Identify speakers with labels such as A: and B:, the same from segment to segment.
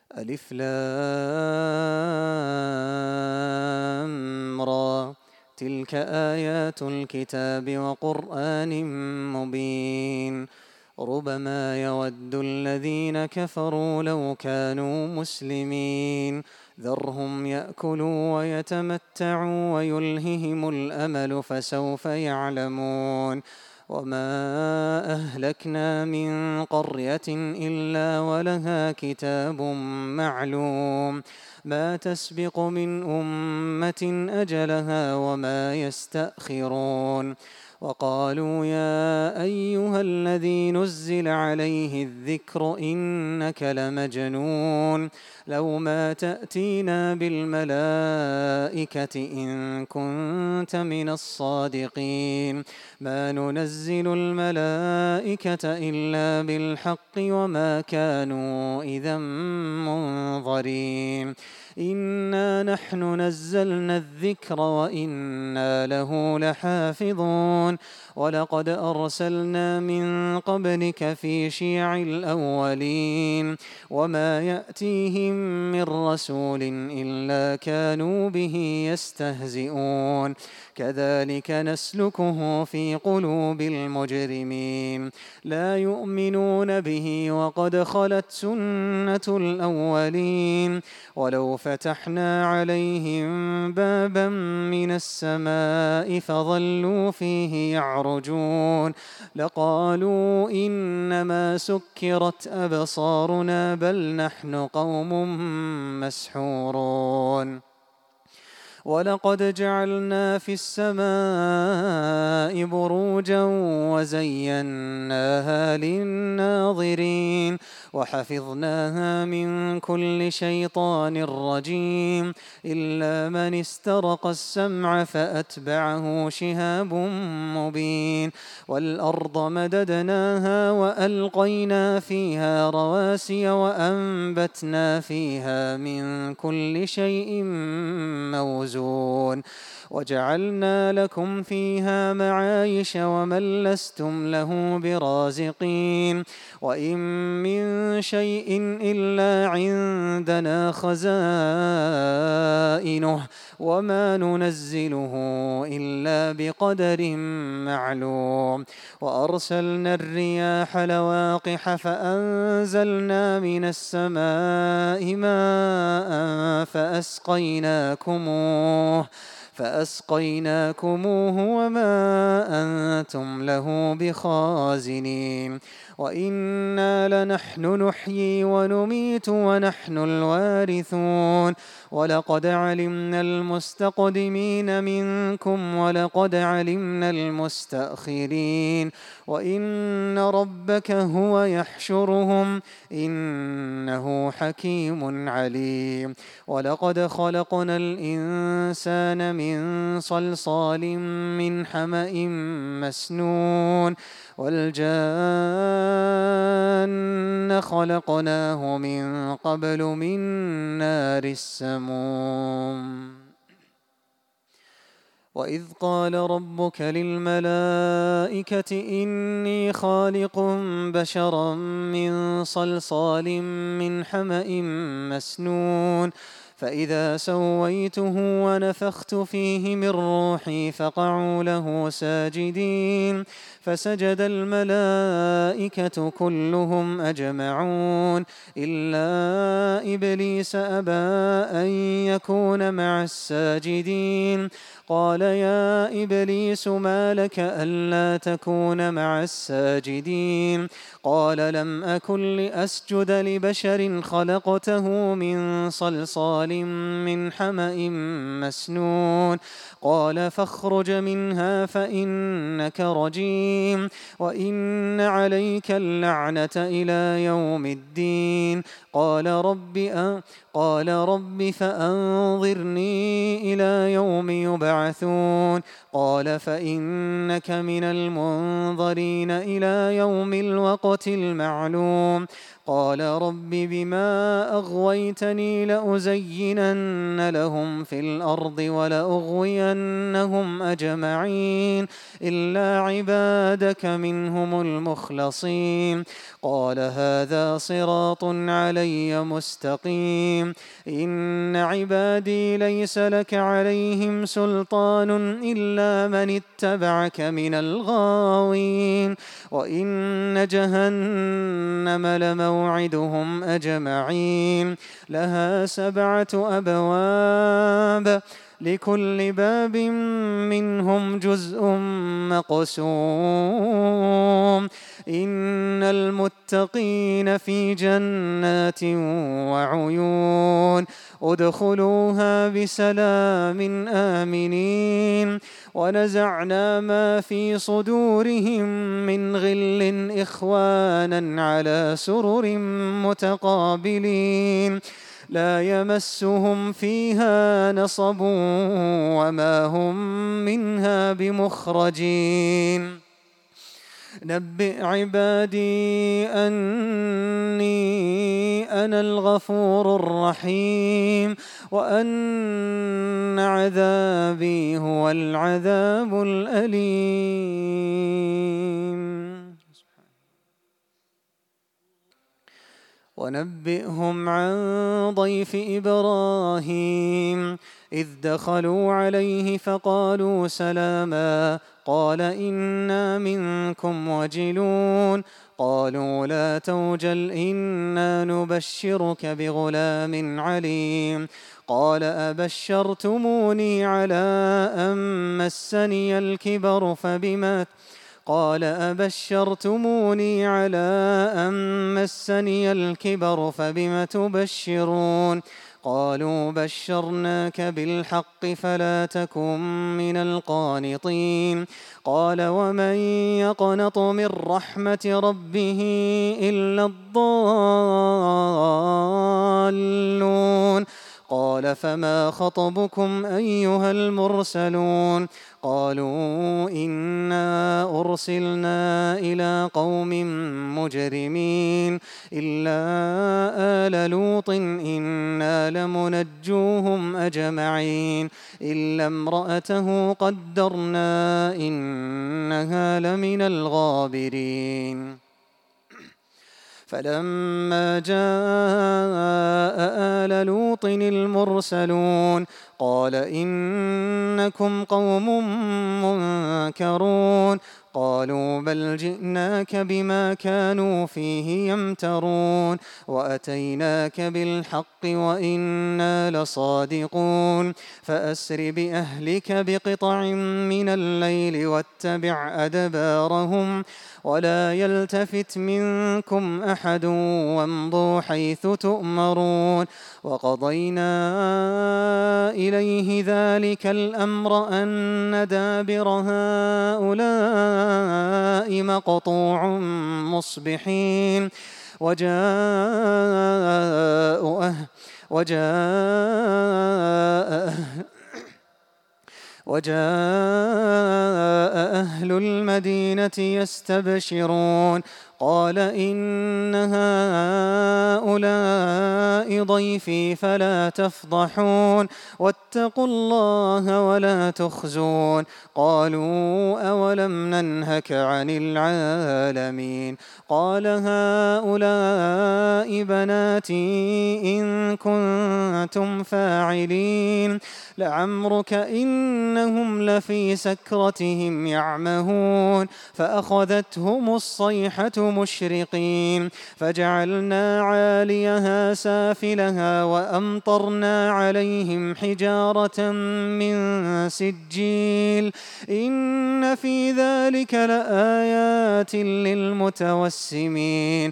A: ألف لام را. تلك آيات الكتاب وقرآن مبين. ربما يود الذين كفروا لو كانوا مسلمين. ذرهم يأكلوا ويتمتعوا ويلههم الأمل فسوف يعلمون. وما أهلكنا من قرية إلا ولها كتاب معلوم. ما تسبق من أمة أجلها وما يستأخرون. وقالوا يا أيها الذي نزل عليه الذكر إنك لمجنون. لو ما تأتينا بالملائكة إن كنت من الصادقين. ما ننزل الملائكة إلا بالحق وما كانوا إذا منظرين. إنا نحن نزلنا الذكر وإنا له لحافظون. ولقد أرسلنا من قبلك في شيع الأولين. وما يأتيهم من رسول إلا كانوا به يستهزئون. كذلك نسلكه في قلوب المجرمين. لا يؤمنون به وقد خلت سنة الأولين. ولو فتحنا عليهم بابا من السماء فظلوا فيه يعرجون لقالوا إنما سكرت أبصارنا بل نحن قوم مسحورون. ولقد جعلنا في السماء بروجا وزيناها للناظرين. وحفظناها من كل شيطان رجيم إلا من استرق السمع فأتبعه شهاب مبين. والأرض مددناها وألقينا فيها رواسي وأنبتنا فيها من كل شيء موزون. وجعلنا لكم فيها معايش ومن لستم له برازقين. وإن من شيء إلا عندنا خزائنه وما ننزله إلا بقدر معلوم. وأرسلنا الرياح لواقح فأنزلنا من السماء ماء فأسقيناكموه وما أنتم له بخازنين. وإنا لنحن نحيي ونميت ونحن الوارثون. ولقد علمنا المستقدمين منكم ولقد علمنا المستأخرين. وإن ربك هو يحشرهم إنه حكيم عليم. ولقد خلقنا الإنسان من صلصال من حمأ مسنون. والجان خلقناه من قبل من نار السموم. وإذ قال ربك للملائكة إني خالق بشرا من صلصال من حمأ مسنون. فإذا سويته ونفخت فيه من روحي فقعوا له ساجدين. فسجد الملائكة كلهم أجمعون إلا إبليس أبى أن يكون مع الساجدين. قال يا إبليس ما لك ألا تكون مع الساجدين؟ قال لم أكن لأسجد لبشر خلقته من صلصال من حمأ مسنون. قال فاخرج منها فإنك رجيم وإن عليك اللعنة إلى يوم الدين. قال رب فأنظرني إلى يوم يبعثون. قال فإنك من المنظرين إلى يوم الوقت المعلوم. قال رب بما أغويتني لأزينن لهم في الأرض ولأغوينهم أجمعين إلا عبادك منهم المخلصين قال هذا صراط علي مستقيم إن عبادي ليس لك عليهم سلطان إلا من اتبعك من الغاوين وإن جهنم لموعدهم أجمعين لها 7 أبواب لكل باب منهم جزء مقسوم إن المتقين في جنات وعيون ادخلوها بسلام آمنين ونزعنا ما في صدورهم من غل إخوانا على سرر متقابلين لا يمسهم فيها نصب وما هم منها بمخرجين نبئ عبادي أني أنا الغفور الرحيم وأن عذابي هو العذاب الأليم ونبئهم عن ضيف إبراهيم إذ دخلوا عليه فقالوا سلاما قال إنا منكم وجلون قالوا لا توجل إنا نبشرك بغلام عليم قال أبشرتموني على أن مسني الكبر فبم تبشرون قالوا بشرناك بالحق فلا تكن من القانطين قال ومن يقنط من رحمة ربه إلا الضالون قال فما خطبكم أيها المرسلون قالوا إنا أرسلنا إلى قوم مجرمين إلا آل لوط إنا لمنجوهم أجمعين إلا امرأته قدرنا إنها لمن الغابرين فلما جاء آل لوط المرسلون قال إنكم قوم منكرون قالوا بل جئناك بما كانوا فيه يمترون وأتيناك بالحق وإنا لصادقون فأسر بأهلك بقطع من الليل واتبع أدبارهم ولا يلتفت منكم أحد وامضوا حيث تؤمرون وقضينا إليه ذلك الأمر أن دابر هؤلاء مقطوع مصبحين وجاء أهل المدينة يستبشرون قال إن هؤلاء ضيفي فلا تفضحون واتقوا الله ولا تخزون قالوا أولم ننهك عن العالمين قال هؤلاء بناتي إن كنتم فاعلين لعمرك إنهم لفي سكرتهم يعمهون فأخذتهم الصيحة مشرقين فجعلنا عاليها سافلها وأمطرنا عليهم حجارة من سجيل إن في ذلك لآيات للمتوسمين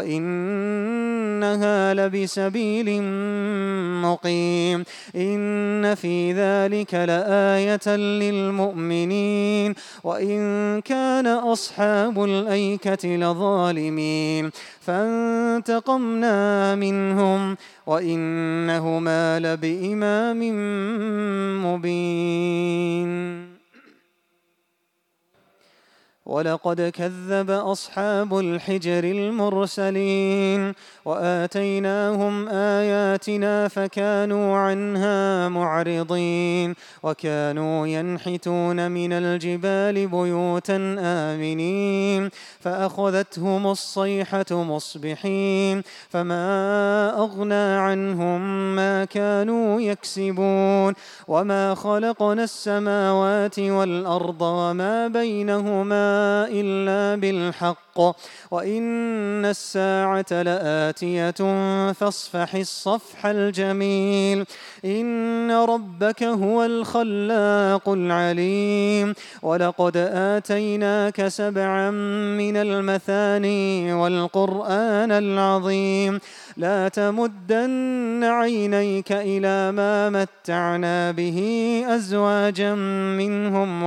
A: وإنها لبسبيل مقيم إن في ذلك لآية للمؤمنين وإن كان أصحاب الأيكة لظالمين فانتقمنا منهم وإنهما لبإمام مبين ولقد كذب أصحاب الحجر المرسلين وآتيناهم آياتنا فكانوا عنها معرضين وكانوا ينحتون من الجبال بيوتا آمنين فأخذتهم الصيحة مصبحين فما أغنى عنهم ما كانوا يكسبون وما خلقنا السماوات والأرض وما بينهما إلا بالحق وإن الساعة لآتية فاصفح الصفح الجميل إن ربك هو الخلاق العليم ولقد آتيناك 7 من المثاني والقرآن العظيم لا تمدن عينيك إلى ما متعنا به أزواجا منهم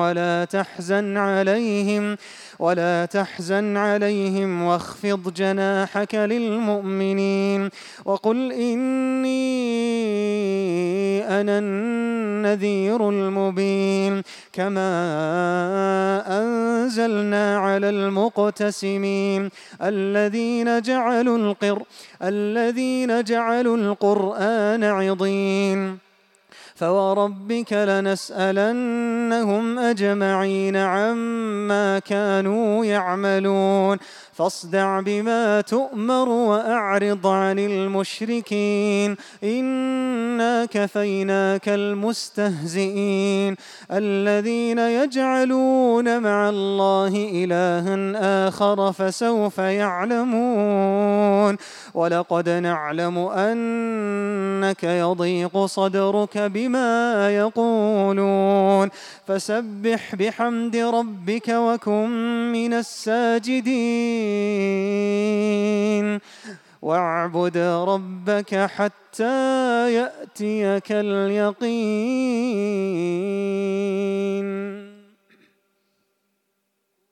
A: ولا تحزن عليهم واخفض جناحك للمؤمنين وقل إني أنا النذير المبين كما أنزلنا على المقتسمين الذين جعلوا القرآن عضين فوربك لنسألنهم أجمعين عما كانوا يعملون فاصدع بما تؤمر وأعرض عن المشركين إنا كفيناك المستهزئين الذين يجعلون مع الله إلها آخر فسوف يعلمون ولقد نعلم أنك يضيق صدرك بما يقولون فسبح بحمد ربك وكن من الساجدين واعبد ربك حتى يأتيك اليقين.